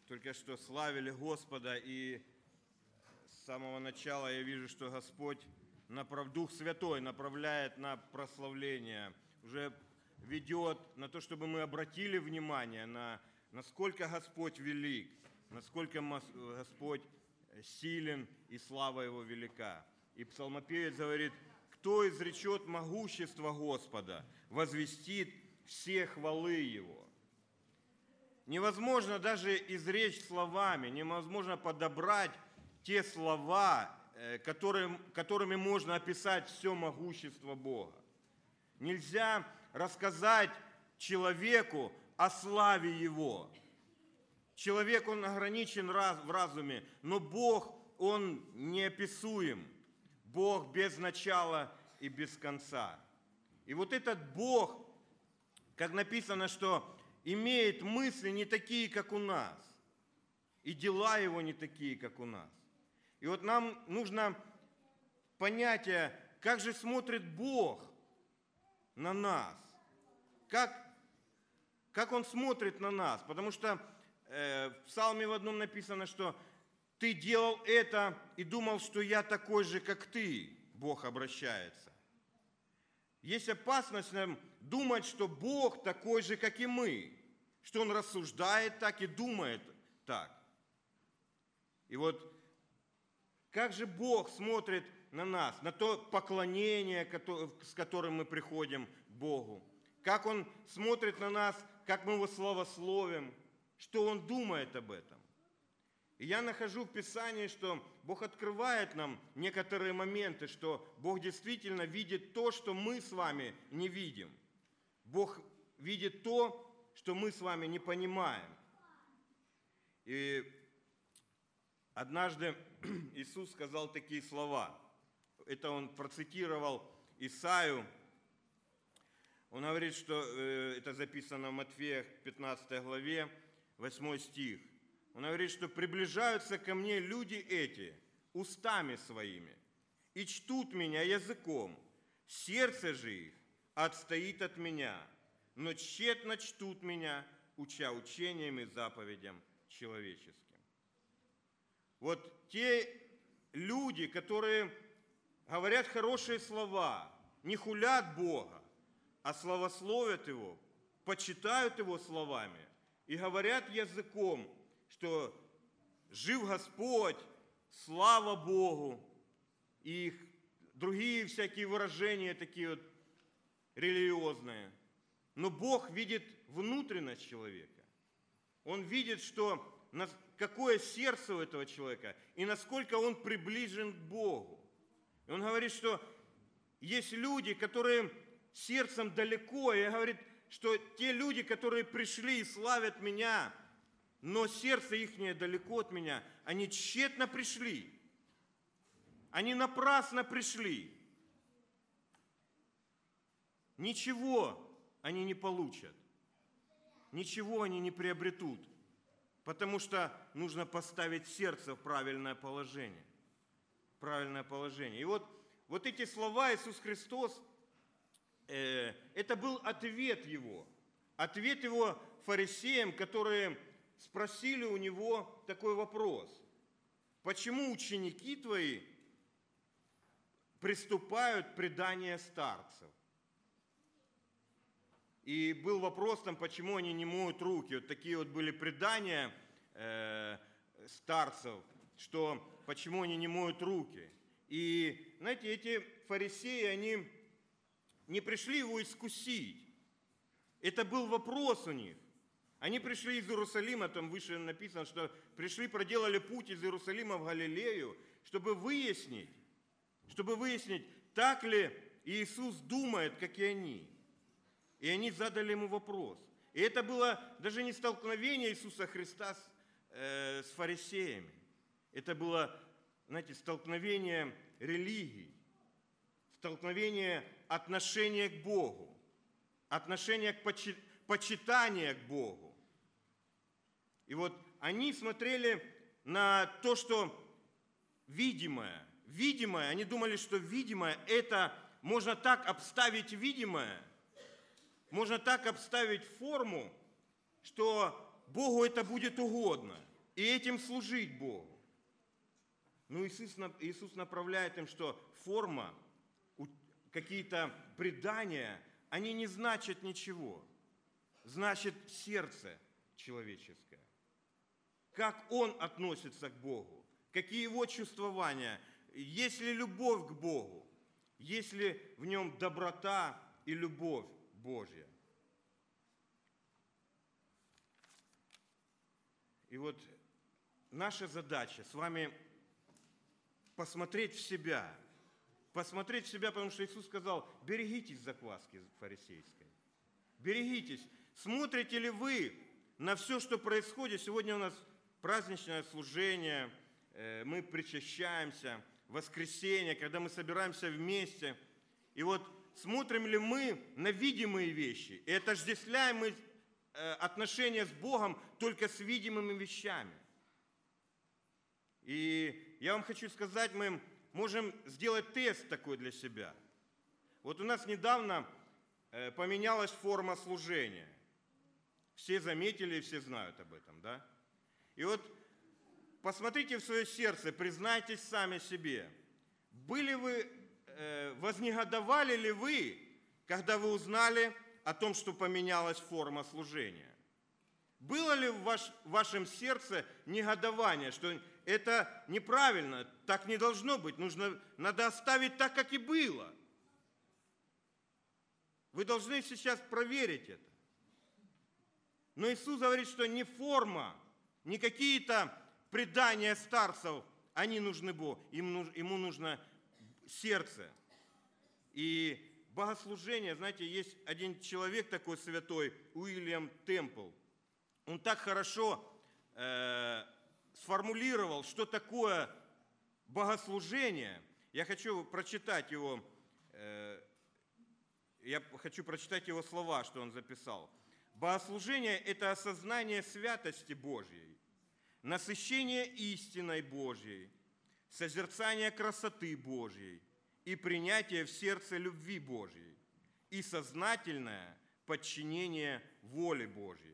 только что славили Господа, и с самого начала я вижу, что Господь, Дух Святой направляет на прославление, уже ведет на то, чтобы мы обратили внимание на насколько Господь велик, насколько Господь силен и слава Его велика. И псалмопевец говорит: кто изречет могущество Господа, возвестит все хвалы Его. Невозможно даже изречь словами, невозможно подобрать те слова, которыми можно описать все могущество Бога. Нельзя рассказать человеку о славе Его. Человек, он ограничен в разуме, но Бог, он неописуем. Бог без начала и без конца. И вот этот Бог, как написано, что имеет мысли не такие, как у нас, и дела Его не такие, как у нас. И вот нам нужно понятие, как же смотрит Бог на нас, как Он смотрит на нас, потому что в Псалме в одном написано, что ты делал это и думал, что я такой же, как ты, Бог обращается. Есть опасность нам думать, что Бог такой же, как и мы, что Он рассуждает так и думает так. И вот как же Бог смотрит на нас, на то поклонение, с которым мы приходим к Богу, как Он смотрит на нас, как мы Его славословим, что Он думает об этом. И я нахожу в Писании, что Бог открывает нам некоторые моменты, что Бог действительно видит то, что мы с вами не видим. Бог видит то, что мы с вами не понимаем. И однажды Иисус сказал такие слова. Это Он процитировал Исаию. Он говорит, что это записано в Матфея 15 главе, 8 стих. Он говорит, что приближаются ко мне люди эти устами своими и чтут меня языком, сердце же их отстоит от меня, но тщетно чтут меня, уча учениям и заповедям человеческим. Вот те люди, которые говорят хорошие слова, не хулят Бога, а славословят Его, почитают Его словами и говорят языком, что жив Господь, слава Богу, и их другие всякие выражения такие вот религиозные. Но Бог видит внутренность человека. Он видит, что какое сердце у этого человека и насколько он приближен к Богу. И он говорит, что есть люди, которые сердцем далеко, и говорит, что те люди, которые пришли и славят меня, но сердце их далеко от меня, они тщетно пришли. Они напрасно пришли. Ничего они не получат. Ничего они не приобретут. Потому что нужно поставить сердце в правильное положение. Правильное положение. И вот эти слова Иисус Христос, это был ответ Его. Ответ Его фарисеям, которые спросили у Него такой вопрос. Почему ученики Твои приступают к преданию старцев? И был вопрос там, почему они не моют руки. Вот такие вот были предания старцев, что почему они не моют руки. И, знаете, эти фарисеи, они не пришли Его искусить. Это был вопрос у них. Они пришли из Иерусалима, там выше написано, что пришли, проделали путь из Иерусалима в Галилею, чтобы выяснить, так ли Иисус думает, как и они. И они задали Ему вопрос. И это было даже не столкновение Иисуса Христа с фарисеями. Это было, знаете, столкновение религий, столкновение отношения к Богу, отношения к почитания к Богу. И вот они смотрели на то, что видимое, они думали, что видимое, это можно так обставить видимое, можно так обставить форму, что Богу это будет угодно. и этим служить Богу. Но Иисус направляет им, что форма, какие-то предания, они не значат ничего. Значит сердце человеческое. Как он относится к Богу, какие его чувствования, есть ли любовь к Богу, есть ли в нем доброта и любовь Божья. И вот наша задача с вами посмотреть в себя, потому что Иисус сказал, берегитесь закваски фарисейской, берегитесь. Смотрите ли вы на все, что происходит? Сегодня у нас праздничное служение, мы причащаемся, воскресенье, когда мы собираемся вместе. И вот смотрим ли мы на видимые вещи и отождествляем мы отношения с Богом только с видимыми вещами. И я вам хочу сказать, мы можем сделать тест такой для себя. Вот у нас недавно поменялась форма служения. Все заметили и все знают об этом, да? И вот посмотрите в свое сердце, признайтесь сами себе. Вознегодовали ли вы, когда вы узнали о том, что поменялась форма служения? Было ли в вашем сердце негодование, что это неправильно, так не должно быть, надо оставить так, как и было? Вы должны сейчас проверить это. Но Иисус говорит, что не форма, не какие-то предания старцев, они нужны Богу, ему нужно сердце. И богослужение, знаете, есть один человек такой святой, Уильям Темпл. Он так хорошо сформулировал, что такое богослужение. Я хочу прочитать его слова, что он записал. Богослужение – это осознание святости Божьей, насыщение истиной Божьей, созерцание красоты Божьей и принятие в сердце любви Божьей и сознательное подчинение воле Божьей.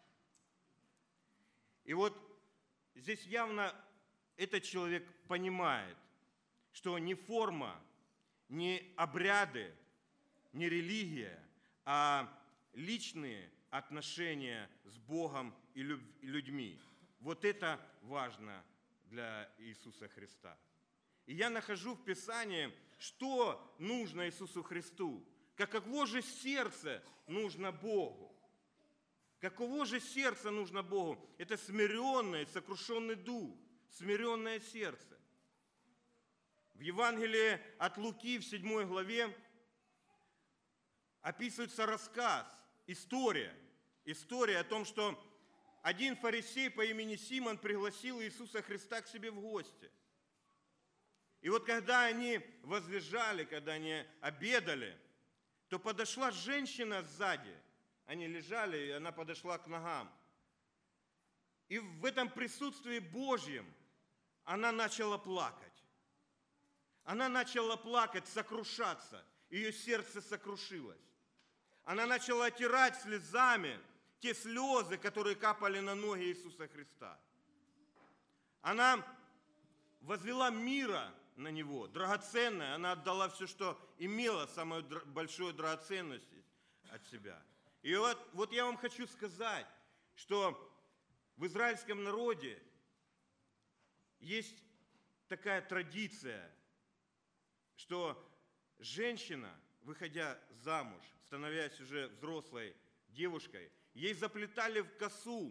И вот здесь явно этот человек понимает, что не форма, не обряды, не религия, а личные отношения с Богом и людьми. Вот это важно для Иисуса Христа. И я нахожу в Писании, что нужно Иисусу Христу, каково же сердце нужно Богу. Каково же сердце нужно Богу? Это смиренный, сокрушенный дух, смиренное сердце. В Евангелии от Луки в 7 главе описывается рассказ, история о том, что один фарисей по имени Симон пригласил Иисуса Христа к себе в гости. И вот когда они возлежали, когда они обедали, то подошла женщина сзади. Они лежали, и она подошла к ногам. И в этом присутствии Божьем она начала плакать. Она начала плакать, сокрушаться. Ее сердце сокрушилось. Она начала отирать слезами те слезы, которые капали на ноги Иисуса Христа. Она возвела мира на Него, драгоценное. Она отдала все, что имела, самую большую драгоценность от себя. И вот я вам хочу сказать, что в израильском народе есть такая традиция, что женщина, выходя замуж, становясь уже взрослой девушкой, ей заплетали в косу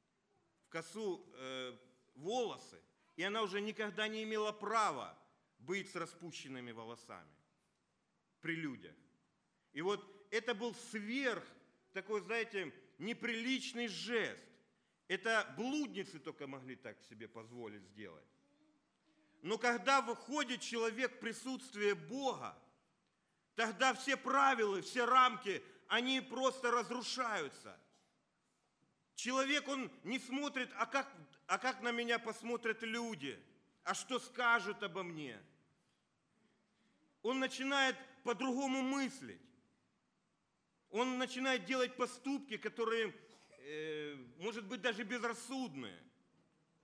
волосы, и она уже никогда не имела права быть с распущенными волосами при людях. И вот это был такой, знаете, неприличный жест. Это блудницы только могли так себе позволить сделать. Но когда выходит человек в присутствие Бога, тогда все правила, все рамки, они просто разрушаются. Человек, он не смотрит, а как на меня посмотрят люди, а что скажут обо мне. Он начинает по-другому мыслить. Он начинает делать поступки, которые, может быть, даже безрассудные.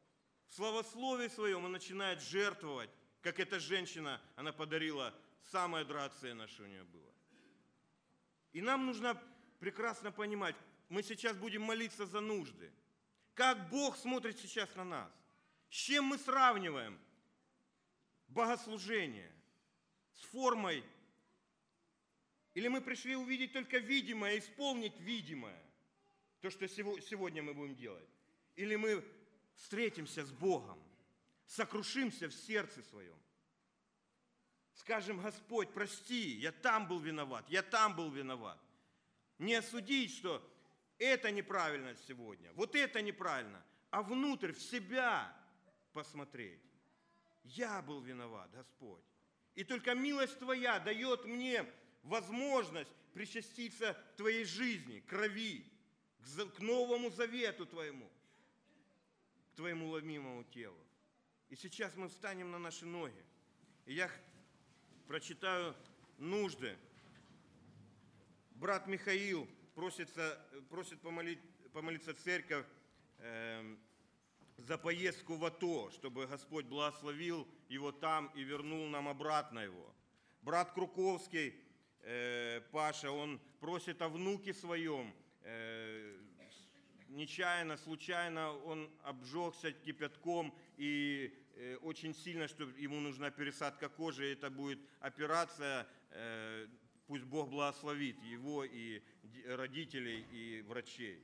славословии своем он начинает жертвовать, как эта женщина, она подарила самое драгоценное, что у нее было. И нам нужно прекрасно понимать, мы сейчас будем молиться за нужды. Как Бог смотрит сейчас на нас? С чем мы сравниваем богослужение? С формой? Или мы пришли увидеть только видимое, исполнить видимое? То, что сегодня мы будем делать? Или мы встретимся с Богом, сокрушимся в сердце своем? Скажем: Господь, прости, я там был виноват, я там был виноват. Не осудить, что это неправильно сегодня, вот это неправильно, а внутрь, в себя посмотреть. Я был виноват, Господь. И только милость Твоя дает мне возможность причаститься к Твоей жизни, к крови, к Новому Завету Твоему, к Твоему ломимому телу. И сейчас мы встанем на наши ноги. И я прочитаю нужды. Брат Михаил просит помолиться церковь за поездку в АТО, чтобы Господь благословил его там и вернул нам обратно его. Брат Круковский, Паша, он просит о внуке своем. Нечаянно, случайно он обжегся кипятком и очень сильно, что ему нужна пересадка кожи, это будет операция. Пусть Бог благословит его и родителей, и врачей.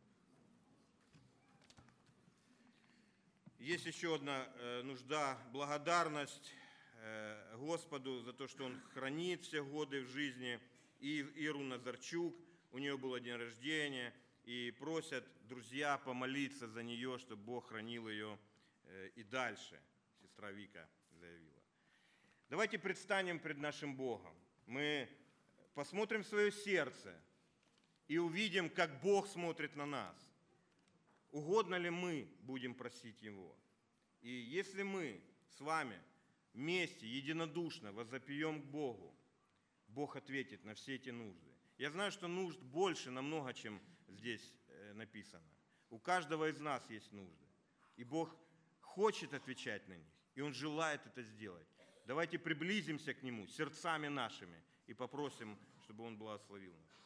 Есть еще одна нужда, благодарность Господу за то, что Он хранит все годы в жизни. И Иру Назарчук, у нее был день рождения, и просят друзья помолиться за нее, чтобы Бог хранил ее и дальше, сестра Вика заявила. Давайте предстанем пред нашим Богом. Мы посмотрим в свое сердце и увидим, как Бог смотрит на нас. Угодно ли мы будем просить Его? И если мы с вами вместе, единодушно возопьем к Богу, Бог ответит на все эти нужды. Я знаю, что нужд больше намного, чем здесь написано. У каждого из нас есть нужды. И Бог хочет отвечать на них, и Он желает это сделать. Давайте приблизимся к Нему сердцами нашими и попросим, чтобы Он благословил нас.